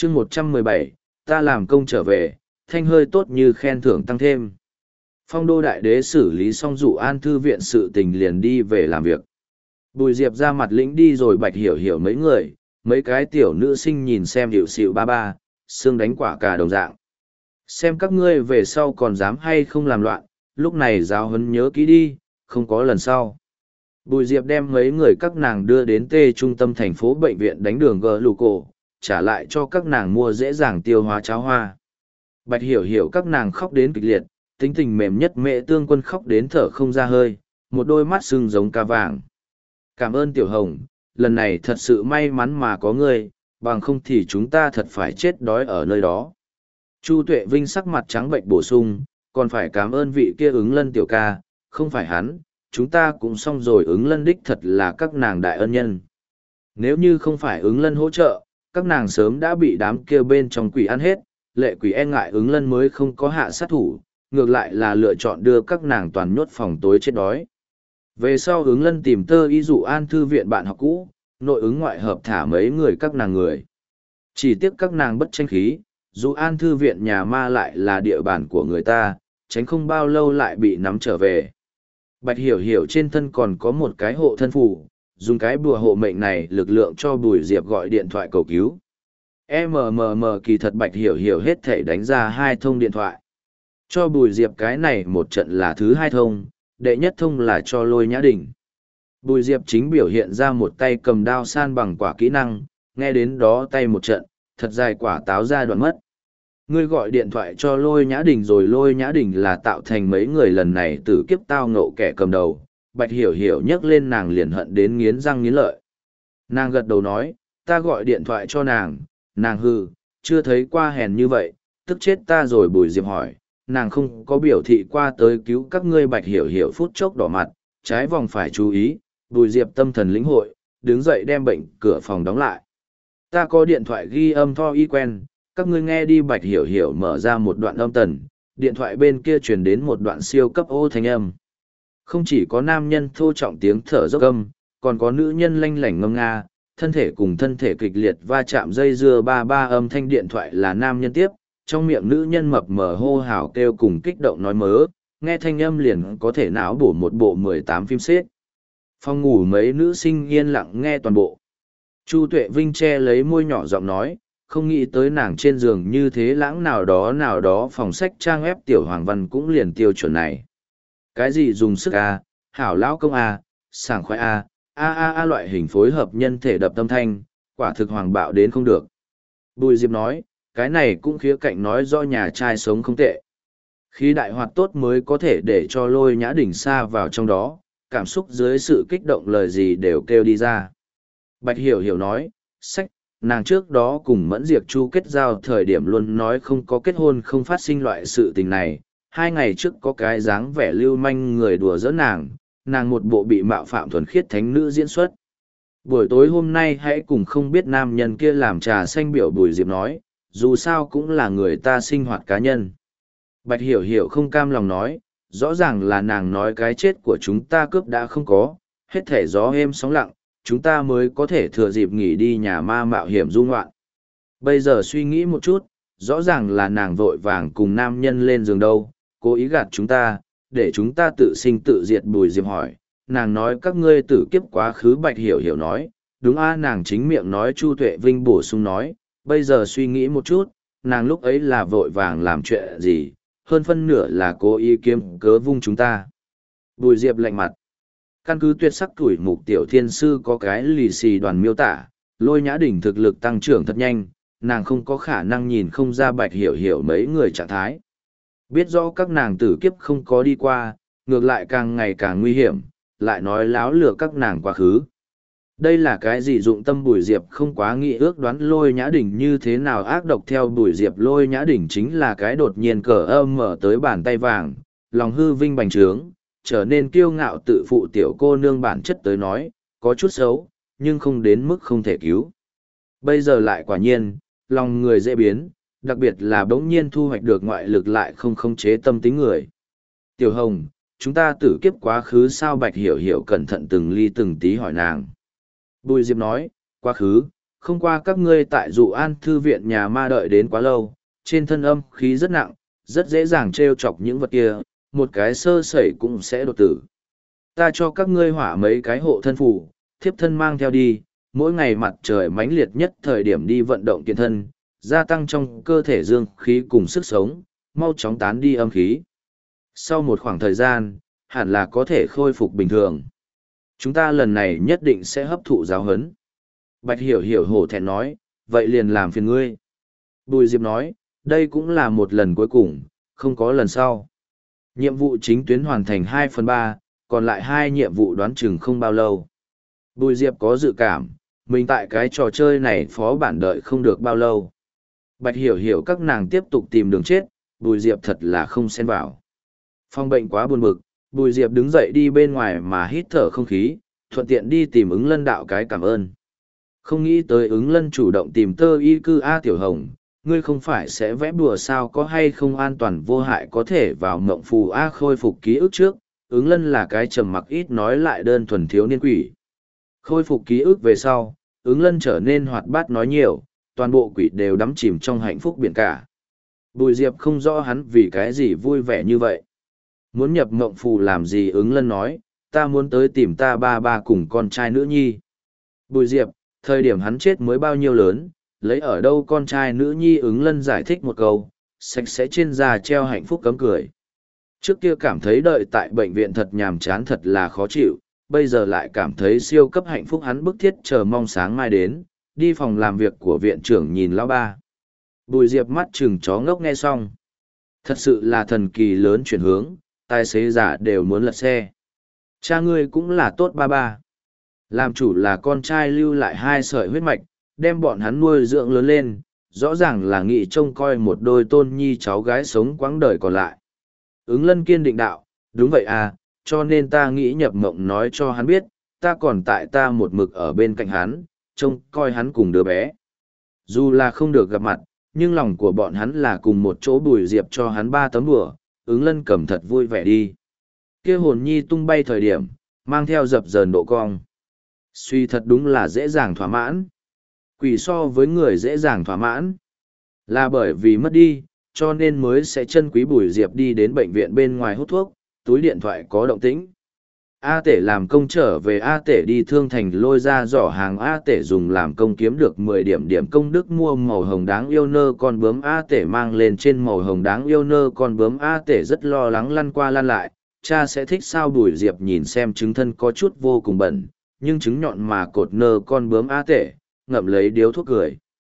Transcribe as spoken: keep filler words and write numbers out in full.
chương một trăm mười bảy, ta làm công trở về, thanh hơi tốt như khen thưởng tăng thêm. Phong đô đại đế xử lý xong dụ an thư viện sự tình liền đi về làm việc. Bùi Diệp ra mặt lĩnh đi rồi Bạch Hiểu Hiểu mấy người, mấy cái tiểu nữ sinh nhìn xem hiệu xịu ba ba, xương đánh quả cả đồng dạng. Xem các ngươi về sau còn dám hay không làm loạn, lúc này giáo huấn nhớ kỹ đi, không có lần sau. Bùi Diệp đem mấy người các nàng đưa đến tê trung tâm thành phố bệnh viện đánh đường gờ lù cổ, trả lại cho các nàng mua dễ dàng tiêu hóa cháo hoa. Bạch Hiểu Hiểu các nàng khóc đến kịch liệt, tính tình mềm nhất Mẹ Tương Quân khóc đến thở không ra hơi, một đôi mắt sưng giống ca vàng. Cảm ơn Tiểu Hồng, lần này thật sự may mắn mà có ngươi, bằng không thì chúng ta thật phải chết đói ở nơi đó. Chu Tuệ Vinh sắc mặt trắng bệnh bổ sung, còn phải cảm ơn vị kia ứng lân tiểu ca, không phải hắn, chúng ta cũng xong rồi, ứng lân đích thật là các nàng đại ân nhân. Nếu như không phải ứng lân hỗ trợ, các nàng sớm đã bị đám kia bên trong quỷ ăn hết, lệ quỷ e ngại ứng lân mới không có hạ sát thủ, ngược lại là lựa chọn đưa các nàng toàn nhốt phòng tối chết đói. Về sau ứng lân tìm tơ y dụ an thư viện bạn học cũ, nội ứng ngoại hợp thả mấy người các nàng người. Chỉ tiếc các nàng bất tranh khí, dù an thư viện nhà ma lại là địa bàn của người ta, tránh không bao lâu lại bị nắm trở về. Bạch Hiểu Hiểu trên thân còn có một cái hộ thân phù, dùng cái bùa hộ mệnh này lực lượng cho Bùi Diệp gọi điện thoại cầu cứu. em em em kỳ thật Bạch Hiểu Hiểu hết thể đánh ra hai thông điện thoại. Cho Bùi Diệp cái này một trận là thứ hai thông, đệ nhất thông là cho Lôi Nhã Đình. Bùi Diệp chính biểu hiện ra một tay cầm đao san bằng quả kỹ năng, nghe đến đó tay một trận, thật dài quả táo ra đoạn mất. Ngươi gọi điện thoại cho Lôi Nhã Đình rồi. Lôi Nhã Đình là tạo thành mấy người lần này tử kiếp tao ngộ kẻ cầm đầu. Bạch Hiểu Hiểu nhấc lên nàng liền hận đến nghiến răng nghiến lợi. Nàng gật đầu nói, ta gọi điện thoại cho nàng, nàng hư, chưa thấy qua hèn như vậy, tức chết ta rồi. Bùi Diệp hỏi, nàng không có biểu thị qua tới cứu các ngươi. Bạch Hiểu Hiểu phút chốc đỏ mặt, trái vòng phải chú ý. Bùi Diệp tâm thần lĩnh hội, đứng dậy đem bệnh cửa phòng đóng lại. Ta có điện thoại ghi âm tho y quen, các ngươi nghe đi. Bạch Hiểu Hiểu mở ra một đoạn âm tần, điện thoại bên kia truyền đến một đoạn siêu cấp ô thanh âm. Không chỉ có nam nhân thô trọng tiếng thở dốc âm, còn có nữ nhân lanh lảnh ngâm nga, thân thể cùng thân thể kịch liệt va chạm dây dưa ba ba. Âm thanh điện thoại là nam nhân tiếp, trong miệng nữ nhân mập mờ hô hào kêu cùng kích động nói mớ, nghe thanh âm liền có thể não bổ một bộ mười tám phim xếp. Phòng ngủ mấy nữ sinh yên lặng nghe toàn bộ. Chu Tuệ Vinh che lấy môi nhỏ giọng nói, không nghĩ tới nàng trên giường như thế lãng nào đó nào đó. Phòng sách trang web tiểu hoàng văn cũng liền tiêu chuẩn này. Cái gì dùng sức a, hảo lão công a, sảng khoái a, a a a loại hình phối hợp nhân thể đập tâm thanh, quả thực hoàng bạo đến không được. Bùi Diệp nói, cái này cũng khía cạnh nói do nhà trai sống không tệ. Khi đại hoạt tốt mới có thể để cho Lôi Nhã Đình xa vào trong đó, cảm xúc dưới sự kích động lời gì đều kêu đi ra. Bạch Hiểu Hiểu nói, sách, nàng trước đó cùng Mẫn Diệp Chu kết giao thời điểm luôn nói không có kết hôn không phát sinh loại sự tình này. Hai ngày trước có cái dáng vẻ lưu manh người đùa giỡn nàng, nàng một bộ bị mạo phạm thuần khiết thánh nữ diễn xuất. Buổi tối hôm nay hãy cùng không biết nam nhân kia làm trà xanh biểu. Bùi Diệp nói, dù sao cũng là người ta sinh hoạt cá nhân. Bạch Hiểu Hiểu không cam lòng nói, rõ ràng là nàng nói cái chết của chúng ta cướp đã không có, hết thể gió êm sóng lặng, chúng ta mới có thể thừa dịp nghỉ đi nhà ma mạo hiểm du ngoạn. Bây giờ suy nghĩ một chút, rõ ràng là nàng vội vàng cùng nam nhân lên giường đâu, cố ý gạt chúng ta, để chúng ta tự sinh tự diệt. Bùi Diệp hỏi, nàng nói các ngươi tử kiếp quá khứ. Bạch Hiểu Hiểu nói, đúng a. Nàng chính miệng nói. Chu Tuệ Vinh bổ sung nói, bây giờ suy nghĩ một chút, nàng lúc ấy là vội vàng làm chuyện gì, hơn phân nửa là cố ý kiếm cớ vung chúng ta. Bùi Diệp lạnh mặt. Căn cứ tuyệt sắc tuổi mục tiểu thiên sư có cái lì xì đoàn miêu tả, Lôi Nhã Đình thực lực tăng trưởng thật nhanh, nàng không có khả năng nhìn không ra Bạch Hiểu Hiểu mấy người trạng thái. Biết rõ các nàng tử kiếp không có đi qua, ngược lại càng ngày càng nguy hiểm, lại nói láo lừa các nàng quá khứ. Đây là cái gì dụng tâm. Bùi Diệp không quá nghĩ ước đoán Lôi Nhã Đình như thế nào ác độc. Theo Bùi Diệp, Lôi Nhã Đình chính là cái đột nhiên cờ âm mở tới bàn tay vàng, lòng hư vinh bành trướng, trở nên kiêu ngạo tự phụ tiểu cô nương. Bản chất tới nói, có chút xấu, nhưng không đến mức không thể cứu. Bây giờ lại quả nhiên, lòng người dễ biến, đặc biệt là bỗng nhiên thu hoạch được ngoại lực lại không khống chế tâm tính người. Tiểu Hồng, chúng ta tử kiếp quá khứ sao? Bạch Hiểu Hiểu cẩn thận từng ly từng tí hỏi nàng. Bùi Diệp nói, quá khứ, không qua các ngươi tại dụ an thư viện nhà ma đợi đến quá lâu, trên thân âm khí rất nặng, rất dễ dàng trêu chọc những vật kia, một cái sơ sẩy cũng sẽ đột tử. Ta cho các ngươi hỏa mấy cái hộ thân phủ, thiếp thân mang theo đi, mỗi ngày mặt trời mãnh liệt nhất thời điểm đi vận động kiện thân, gia tăng trong cơ thể dương khí cùng sức sống, mau chóng tán đi âm khí. Sau một khoảng thời gian, hẳn là có thể khôi phục bình thường. Chúng ta lần này nhất định sẽ hấp thụ giáo huấn. Bạch Hiểu Hiểu hổ thẹn nói, vậy liền làm phiền ngươi. Bùi Diệp nói, đây cũng là một lần cuối cùng, không có lần sau. Nhiệm vụ chính tuyến hoàn thành hai phần ba, còn lại hai nhiệm vụ đoán chừng không bao lâu. Bùi Diệp có dự cảm, mình tại cái trò chơi này phó bản đợi không được bao lâu. Bạch Hiểu Hiểu các nàng tiếp tục tìm đường chết, Bùi Diệp thật là không xen vào. Phong bệnh quá buồn bực, Bùi Diệp đứng dậy đi bên ngoài mà hít thở không khí, thuận tiện đi tìm ứng lân đạo cái cảm ơn. Không nghĩ tới ứng lân chủ động tìm tơ y cư A Tiểu Hồng, ngươi không phải sẽ vẽ bùa sao, có hay không an toàn vô hại có thể vào mộng phù A khôi phục ký ức trước. Ứng lân là cái trầm mặc ít nói lại đơn thuần thiếu niên quỷ. Khôi phục ký ức về sau, ứng lân trở nên hoạt bát nói nhiều, toàn bộ quỷ đều đắm chìm trong hạnh phúc biển cả. Bùi Diệp không rõ hắn vì cái gì vui vẻ như vậy. Muốn nhập mộng phù làm gì, ứng lân nói, ta muốn tới tìm ta ba ba cùng con trai nữ nhi. Bùi Diệp, thời điểm hắn chết mới bao nhiêu lớn, lấy ở đâu con trai nữ nhi, ứng lân giải thích một câu, sạch sẽ trên da treo hạnh phúc cấm cười. Trước kia cảm thấy đợi tại bệnh viện thật nhàm chán thật là khó chịu, bây giờ lại cảm thấy siêu cấp hạnh phúc, hắn bức thiết chờ mong sáng mai đến, đi phòng làm việc của viện trưởng nhìn lão ba. Bùi Diệp mắt chừng chó ngốc nghe xong. Thật sự là thần kỳ lớn chuyển hướng, tài xế giả đều muốn lật xe. Cha ngươi cũng là tốt ba ba. Làm chủ là con trai lưu lại hai sợi huyết mạch, đem bọn hắn nuôi dưỡng lớn lên, rõ ràng là nghị trông coi một đôi tôn nhi cháu gái sống quãng đời còn lại. Ứng lân kiên định đạo, đúng vậy à, cho nên ta nghĩ nhập mộng nói cho hắn biết, ta còn tại ta một mực ở bên cạnh hắn, trông coi hắn cùng đứa bé. Dù là không được gặp mặt, nhưng lòng của bọn hắn là cùng một chỗ. Bùi Diệp cho hắn ba tấm đùa, ứng lân cầm thật vui vẻ đi. Kia hồn nhi tung bay thời điểm, mang theo dập dờn độ cong. Suy thật đúng là dễ dàng thỏa mãn. Quỷ so với người dễ dàng thỏa mãn. Là bởi vì mất đi, cho nên mới sẽ chân quý. Bùi Diệp đi đến bệnh viện bên ngoài hút thuốc, túi điện thoại có động tĩnh. A Tể làm công trở về. A Tể đi Thương Thành lôi ra giỏ hàng. A Tể dùng làm công kiếm được mười điểm điểm công đức mua màu hồng đáng yêu nơ con bướm. A Tể mang lên trên màu hồng đáng yêu nơ con bướm. A Tể rất lo lắng lăn qua lăn lại, cha sẽ thích sao? Bùi Diệp nhìn xem trứng thân có chút vô cùng bẩn, nhưng trứng nhọn mà cột nơ con bướm. A Tể ngậm lấy điếu thuốc cười.